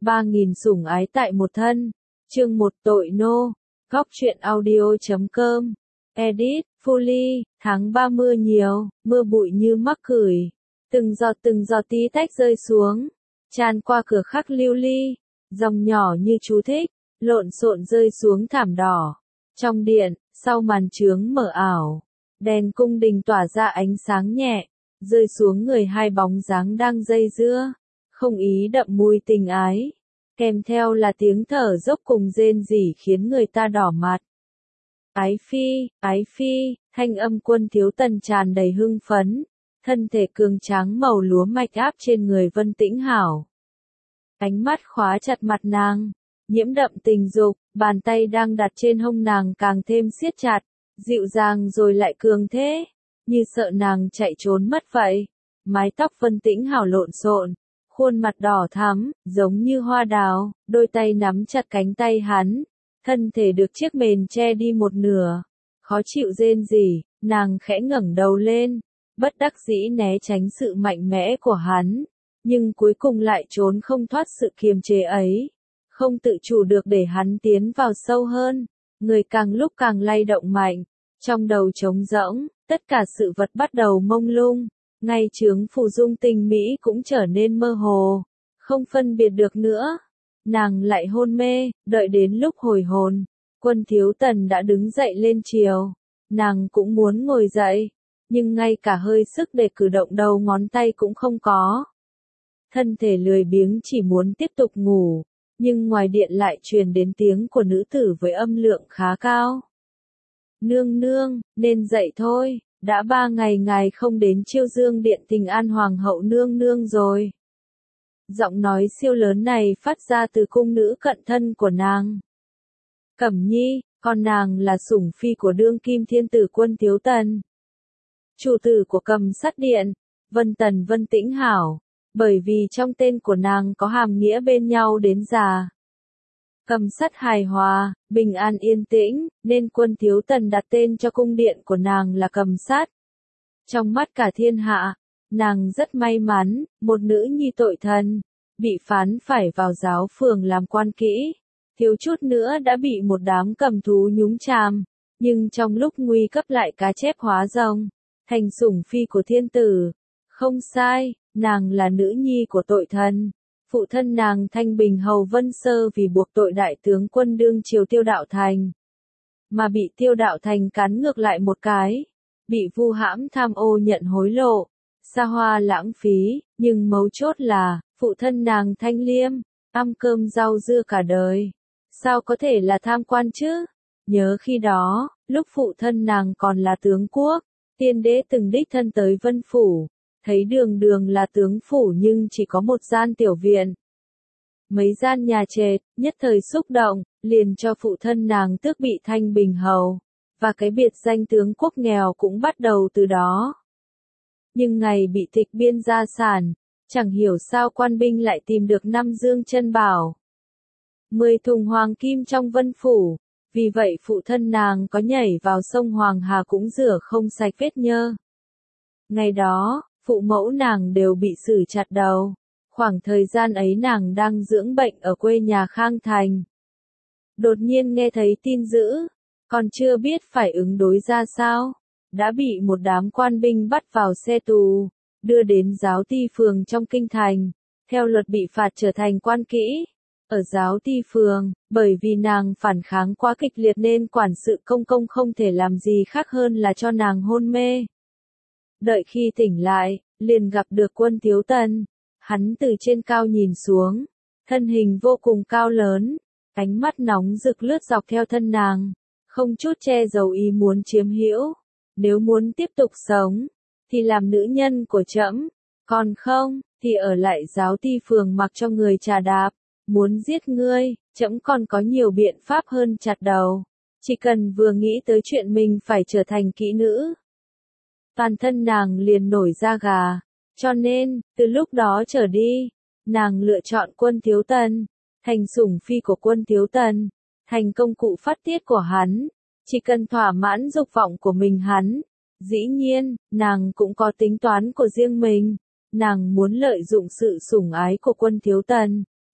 3000 sủng ái tại một thân. Chương 1 tội nô. Góc truyện audio.com. Edit, Fully, tháng 3 mưa nhiều, mưa bụi như mắc cười. Từng giọt tí tách rơi xuống, tràn qua cửa khắc lưu ly, dòng nhỏ như chú thích, lộn xộn rơi xuống thảm đỏ. Trong điện, sau màn chướng mờ ảo, đèn cung đình tỏa ra ánh sáng nhẹ, rơi xuống người hai bóng dáng đang dây dưa, không ý đậm mùi tình ái, kèm theo là tiếng thở dốc cùng rên rỉ khiến người ta đỏ mặt. Ái phi, thanh âm Quân Thiếu Tần tràn đầy hưng phấn, thân thể cường tráng màu lúa mạch áp trên người Vân Tĩnh Hảo. Ánh mắt khóa chặt mặt nàng, nhiễm đậm tình dục, bàn tay đang đặt trên hông nàng càng thêm siết chặt, dịu dàng rồi lại cường thế, như sợ nàng chạy trốn mất vậy. Mái tóc Vân Tĩnh Hảo lộn xộn, khuôn mặt đỏ thắm, giống như hoa đào, đôi tay nắm chặt cánh tay hắn, thân thể được chiếc mền che đi một nửa. Khó chịu rên rỉ, nàng khẽ ngẩng đầu lên, bất đắc dĩ né tránh sự mạnh mẽ của hắn, nhưng cuối cùng lại trốn không thoát sự kiềm chế ấy, không tự chủ được để hắn tiến vào sâu hơn, người càng lúc càng lay động mạnh, trong đầu trống rỗng, tất cả sự vật bắt đầu mông lung, ngay chướng phù dung tình mỹ cũng trở nên mơ hồ, không phân biệt được nữa. Nàng lại hôn mê, đợi đến lúc hồi hồn, Quân Thiếu Tần đã đứng dậy lên chiều, nàng cũng muốn ngồi dậy, nhưng ngay cả hơi sức để cử động đầu ngón tay cũng không có. Thân thể lười biếng chỉ muốn tiếp tục ngủ, nhưng ngoài điện lại truyền đến tiếng của nữ tử với âm lượng khá cao. Nương nương, nên dậy thôi, đã 3 ngày ngài không đến Chiêu Dương điện Tình An Hoàng hậu nương nương rồi. Giọng nói siêu lớn này phát ra từ cung nữ cận thân của nàng. Cẩm Nhi, con nàng là sủng phi của đương kim thiên tử Quân Thiếu Tần, chủ tử của Cầm Sắt Điện, Vân Tĩnh Hảo, bởi vì trong tên của nàng có hàm nghĩa bên nhau đến già. Cầm sắt hài hòa, bình an yên tĩnh, nên Quân Thiếu Tần đặt tên cho cung điện của nàng là Cầm Sắt. Trong mắt cả thiên hạ, nàng rất may mắn, một nữ nhi tội thần, bị phán phải vào giáo phường làm quan kỹ, thiếu chút nữa đã bị một đám cầm thú nhúng chàm, nhưng trong lúc nguy cấp lại cá chép hóa rồng, thành sủng phi của thiên tử. Không sai, nàng là nữ nhi của tội thần. Phụ thân nàng Thanh Bình Hầu Vân Sơ vì buộc tội đại tướng quân đương triều Tiêu Đạo Thành, mà bị Tiêu Đạo Thành cắn ngược lại một cái, bị vu hãm tham ô nhận hối lộ, xa hoa lãng phí, nhưng mấu chốt là, phụ thân nàng Thanh Liêm, ăn cơm rau dưa cả đời. Sao có thể là tham quan chứ? Nhớ khi đó, lúc phụ thân nàng còn là tướng quốc, tiên đế từng đích thân tới Vân Phủ, thấy đường là tướng phủ nhưng chỉ có một gian tiểu viện, mấy gian nhà trệt, nhất thời xúc động, liền cho phụ thân nàng tước bị Thanh Bình Hầu, và cái biệt danh tướng quốc nghèo cũng bắt đầu từ đó. Nhưng ngày bị tịch biên gia sản, chẳng hiểu sao quan binh lại tìm được 5 dương chân bảo, 10 thùng hoàng kim trong Vân Phủ, vì vậy phụ thân nàng có nhảy vào sông Hoàng Hà cũng rửa không sạch vết nhơ. Ngày đó, phụ mẫu nàng đều bị xử chặt đầu, khoảng thời gian ấy nàng đang dưỡng bệnh ở quê nhà Khang Thành. Đột nhiên nghe thấy tin dữ, còn chưa biết phải ứng đối ra sao, đã bị một đám quan binh bắt vào xe tù, đưa đến giáo ty phường trong kinh thành, theo luật bị phạt trở thành quan kỹ. Ở giáo ty phường, bởi vì nàng phản kháng quá kịch liệt nên quản sự công không thể làm gì khác hơn là cho nàng hôn mê. Đợi khi tỉnh lại, liền gặp được Quân Thiếu Tần, hắn từ trên cao nhìn xuống, thân hình vô cùng cao lớn, ánh mắt nóng rực lướt dọc theo thân nàng, không chút che giấu ý muốn chiếm hữu. Nếu muốn tiếp tục sống, thì làm nữ nhân của trẫm, còn không, thì ở lại giáo ty phường mặc cho người trà đạp. Muốn giết ngươi, trẫm còn có nhiều biện pháp hơn chặt đầu. Chỉ cần vừa nghĩ tới chuyện mình phải trở thành kỹ nữ, toàn thân nàng liền nổi da gà. Cho nên, từ lúc đó trở đi, nàng lựa chọn Quân Thiếu Tần, thành sủng phi của Quân Thiếu Tần, thành công cụ phát tiết của hắn, chỉ cần thỏa mãn dục vọng của mình hắn. Dĩ nhiên, nàng cũng có tính toán của riêng mình, nàng muốn lợi dụng sự sủng ái của Quân Thiếu Tần,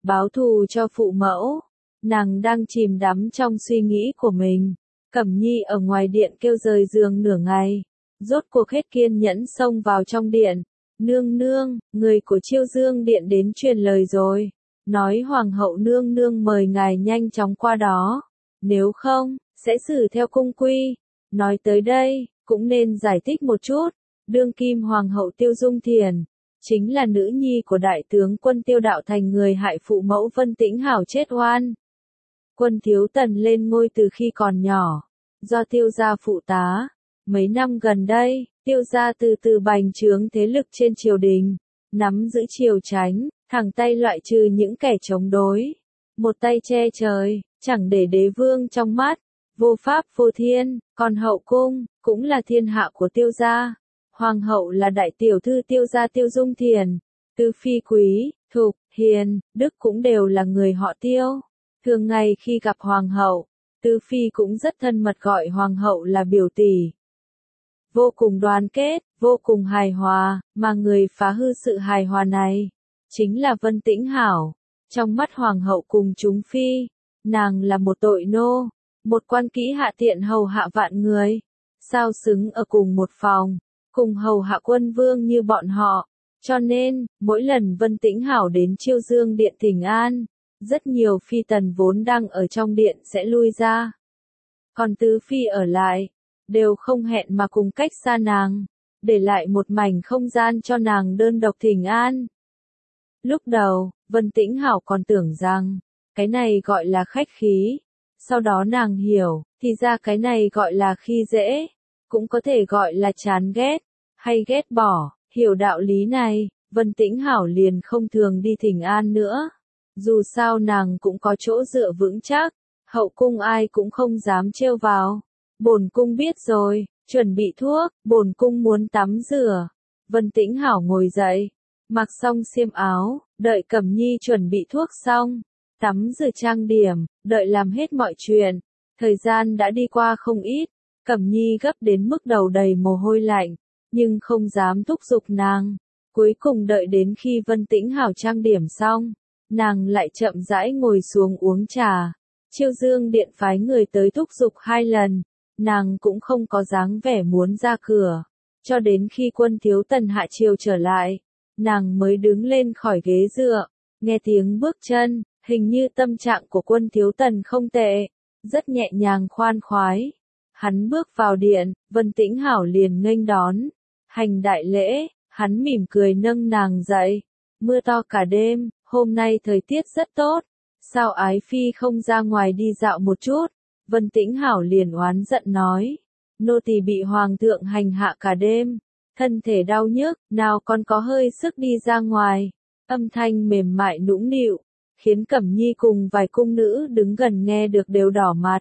báo thù cho phụ mẫu. Nàng đang chìm đắm trong suy nghĩ của mình. Cẩm Nhi ở ngoài điện kêu rời giường nửa ngày. Rốt cuộc hết kiên nhẫn xông vào trong điện. Nương nương, người của Chiêu Dương điện đến truyền lời rồi. Nói hoàng hậu nương nương mời ngài nhanh chóng qua đó. Nếu không, sẽ xử theo cung quy. Nói tới đây, cũng nên giải thích một chút. Đương kim hoàng hậu Tiêu Dung Thiền, chính là nữ nhi của đại tướng quân Tiêu Đạo Thành, người hại phụ mẫu Vân Tĩnh Hảo chết oan. Quân Thiếu Tần lên ngôi từ khi còn nhỏ, do Tiêu gia phụ tá. Mấy năm gần đây, Tiêu gia từ từ bành trướng thế lực trên triều đình, nắm giữ triều chánh, thẳng tay loại trừ những kẻ chống đối. Một tay che trời, chẳng để đế vương trong mắt, vô pháp vô thiên, còn hậu cung, cũng là thiên hạ của Tiêu gia. Hoàng hậu là đại tiểu thư Tiêu gia Tiêu Dung Thiền, Tư Phi Quý, Thục, Hiền, Đức cũng đều là người họ Tiêu. Thường ngày khi gặp Hoàng hậu, Tư Phi cũng rất thân mật gọi Hoàng hậu là biểu tỷ. Vô cùng đoàn kết, vô cùng hài hòa, mà người phá hư sự hài hòa này, chính là Vân Tĩnh Hảo. Trong mắt Hoàng hậu cùng chúng Phi, nàng là một tội nô, một quan kỹ hạ tiện hầu hạ vạn người. Sao xứng ở cùng một phòng, cùng hầu hạ quân vương như bọn họ. Cho nên, mỗi lần Vân Tĩnh Hảo đến Chiêu Dương điện thỉnh an, rất nhiều phi tần vốn đang ở trong điện sẽ lui ra. Còn tứ phi ở lại, đều không hẹn mà cùng cách xa nàng, để lại một mảnh không gian cho nàng đơn độc thỉnh an. Lúc đầu, Vân Tĩnh Hảo còn tưởng rằng, cái này gọi là khách khí. Sau đó nàng hiểu, thì ra cái này gọi là khi dễ, cũng có thể gọi là chán ghét, hay ghét bỏ. Hiểu đạo lý này, Vân Tĩnh Hảo liền không thường đi thỉnh an nữa. Dù sao nàng cũng có chỗ dựa vững chắc, hậu cung ai cũng không dám trêu vào. Bổn cung biết rồi, chuẩn bị thuốc, bổn cung muốn tắm rửa. Vân Tĩnh Hảo ngồi dậy, mặc xong xiêm áo, đợi Cẩm Nhi chuẩn bị thuốc xong, tắm rửa trang điểm, đợi làm hết mọi chuyện. Thời gian đã đi qua không ít, Cẩm Nhi gấp đến mức đầu đầy mồ hôi lạnh, nhưng không dám thúc giục nàng. Cuối cùng đợi đến khi Vân Tĩnh Hảo trang điểm xong, nàng lại chậm rãi ngồi xuống uống trà. Chiêu Dương điện phái người tới thúc giục 2 lần, nàng cũng không có dáng vẻ muốn ra cửa. Cho đến khi Quân Thiếu Tần hạ triều trở lại, nàng mới đứng lên khỏi ghế dựa, nghe tiếng bước chân, hình như tâm trạng của Quân Thiếu Tần không tệ, rất nhẹ nhàng khoan khoái. Hắn bước vào điện, Vân Tĩnh Hảo liền nghênh đón, hành đại lễ, hắn mỉm cười nâng nàng dậy. Mưa to cả đêm, hôm nay thời tiết rất tốt, sao ái phi không ra ngoài đi dạo một chút? Vân Tĩnh Hảo liền oán giận nói, nô tỳ bị hoàng thượng hành hạ cả đêm, thân thể đau nhức, nào còn có hơi sức đi ra ngoài. Âm thanh mềm mại nũng nịu, khiến Cẩm Nhi cùng vài cung nữ đứng gần nghe được đều đỏ mặt.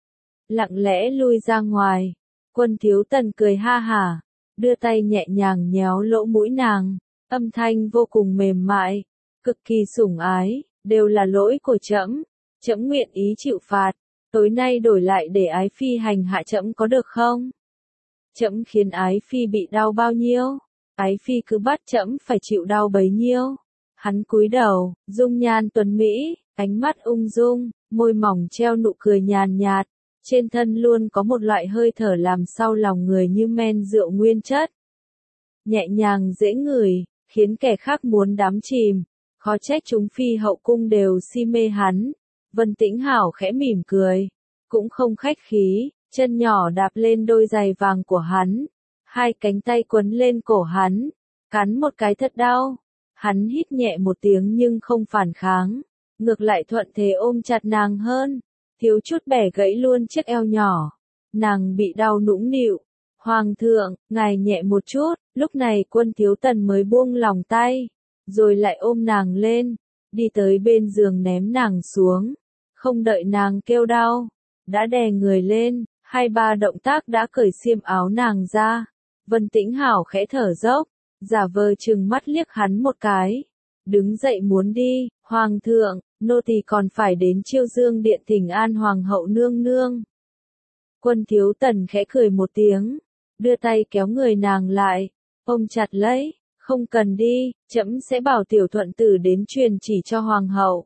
Lặng lẽ lui ra ngoài, Quân Thiếu Tần cười ha hả, đưa tay nhẹ nhàng nhéo lỗ mũi nàng, âm thanh vô cùng mềm mại, cực kỳ sủng ái, đều là lỗi của trẫm, trẫm nguyện ý chịu phạt, tối nay đổi lại để ái phi hành hạ trẫm có được không? Trẫm khiến ái phi bị đau bao nhiêu, ái phi cứ bắt trẫm phải chịu đau bấy nhiêu. Hắn cúi đầu, dung nhan tuấn mỹ, ánh mắt ung dung, môi mỏng treo nụ cười nhàn nhạt, trên thân luôn có một loại hơi thở làm sau lòng người như men rượu nguyên chất. Nhẹ nhàng dễ ngửi, khiến kẻ khác muốn đắm chìm, khó trách chúng phi hậu cung đều si mê hắn. Vân Tĩnh Hảo khẽ mỉm cười, cũng không khách khí, chân nhỏ đạp lên đôi giày vàng của hắn, 2 cánh tay quấn lên cổ hắn, cắn một cái thật đau. Hắn hít nhẹ một tiếng nhưng không phản kháng, ngược lại thuận thế ôm chặt nàng hơn, thiếu chút bẻ gãy luôn chiếc eo nhỏ. Nàng bị đau nũng nịu. Hoàng thượng, ngài nhẹ một chút. Lúc này Quân Thiếu Tần mới buông lòng tay, rồi lại ôm nàng lên, đi tới bên giường ném nàng xuống. Không đợi nàng kêu đau, đã đè người lên, 2-3 động tác đã cởi xiêm áo nàng ra. Vân Tĩnh Hảo khẽ thở dốc, giả vờ trừng mắt liếc hắn một cái, đứng dậy muốn đi. Hoàng thượng, nô tỳ còn phải đến Chiêu Dương điện thỉnh an hoàng hậu nương nương. Quân Thiếu Tần khẽ cười một tiếng, đưa tay kéo người nàng lại, ôm chặt lấy, Không cần đi, trẫm sẽ bảo tiểu thuận tử đến truyền chỉ cho hoàng hậu.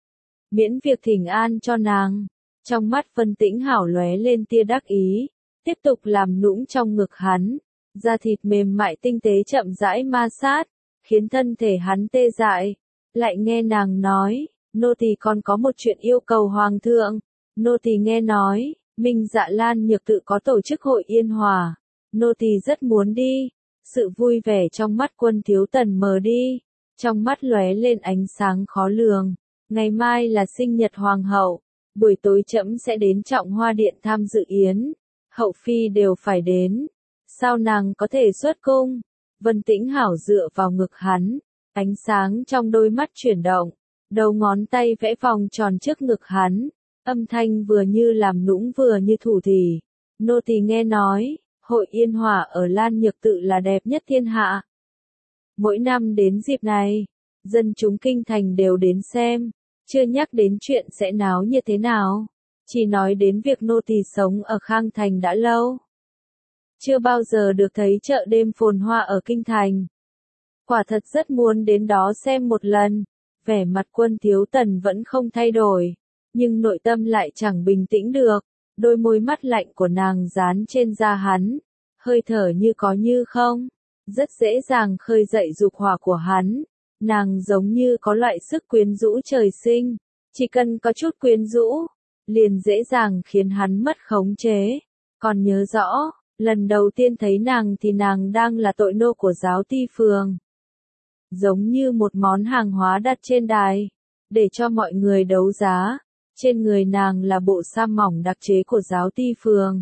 Miễn việc thỉnh an cho nàng. Trong mắt Vân Tĩnh Hảo lóe lên tia đắc ý, tiếp tục làm nũng trong ngực hắn, da thịt mềm mại tinh tế chậm rãi ma sát, khiến thân thể hắn tê dại. Lại nghe nàng nói, nô tỳ còn có một chuyện yêu cầu hoàng thượng. Nô tỳ nghe nói, Minh Dạ Lan Nhược Tự có tổ chức hội yên hòa, nô tỳ rất muốn đi. Sự vui vẻ trong mắt Quân Thiếu Tần mờ đi, trong mắt lóe lên ánh sáng khó lường. Ngày mai là sinh nhật hoàng hậu, buổi tối trẫm sẽ đến Trọng Hoa Điện tham dự yến, hậu phi đều phải đến. Sao nàng có thể xuất cung? Vân Tĩnh Hảo dựa vào ngực hắn, ánh sáng trong đôi mắt chuyển động, đầu ngón tay vẽ vòng tròn trước ngực hắn, âm thanh vừa như làm nũng vừa như thủ thỉ. Nô tỳ nghe nói, hội yên hòa ở Lan Nhược Tự là đẹp nhất thiên hạ. Mỗi năm đến dịp này, dân chúng kinh thành đều đến xem, chưa nhắc đến chuyện sẽ náo như thế nào, chỉ nói đến việc nô tỳ sống ở Khang Thành đã lâu. Chưa bao giờ được thấy chợ đêm phồn hoa ở kinh thành. Quả thật rất muốn đến đó xem một lần. Vẻ mặt Quân Thiếu Tần vẫn không thay đổi, nhưng nội tâm lại chẳng bình tĩnh được. Đôi môi mắt lạnh của nàng dán trên da hắn, hơi thở như có như không, rất dễ dàng khơi dậy dục hỏa của hắn. Nàng giống như có loại sức quyến rũ trời sinh, chỉ cần có chút quyến rũ, liền dễ dàng khiến hắn mất khống chế. Còn nhớ rõ, lần đầu tiên thấy nàng thì nàng đang là tội nô của giáo ty phường. Giống như một món hàng hóa đặt trên đài, để cho mọi người đấu giá. Trên người nàng là bộ sa mỏng đặc chế của giáo ty phường.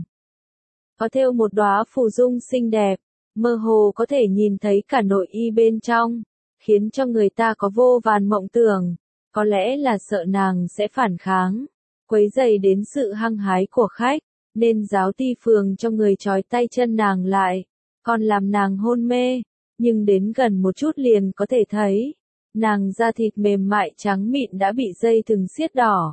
Có thêu một đóa phù dung xinh đẹp, mơ hồ có thể nhìn thấy cả nội y bên trong, khiến cho người ta có vô vàn mộng tưởng. Có lẽ là sợ nàng sẽ phản kháng, quấy rầy đến sự hăng hái của khách, nên giáo ty phường cho người trói tay chân nàng lại, còn làm nàng hôn mê. Nhưng đến gần một chút liền có thể thấy, nàng da thịt mềm mại trắng mịn đã bị dây thừng siết đỏ.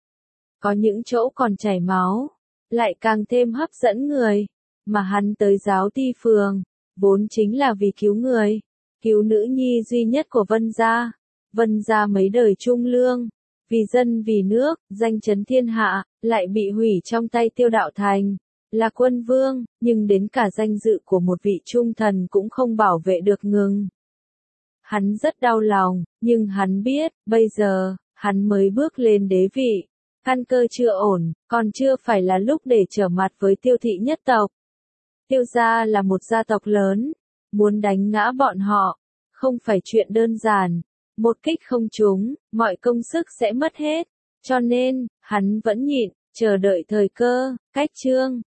Có những chỗ còn chảy máu, lại càng thêm hấp dẫn người. Mà hắn tới giáo ty phường, vốn chính là vì cứu người, cứu nữ nhi duy nhất của Vân gia. Vân gia mấy đời trung lương, vì dân vì nước, danh chấn thiên hạ, lại bị hủy trong tay Tiêu Đạo Thành. Là quân vương, nhưng đến cả danh dự của một vị trung thần cũng không bảo vệ được ngừng. Hắn rất đau lòng, nhưng hắn biết, bây giờ, hắn mới bước lên đế vị. Căn cơ chưa ổn, còn chưa phải là lúc để trở mặt với Tiêu thị nhất tộc. Tiêu gia là một gia tộc lớn, muốn đánh ngã bọn họ, không phải chuyện đơn giản. Một kích không trúng, mọi công sức sẽ mất hết. Cho nên, hắn vẫn nhịn, chờ đợi thời cơ. Cách chương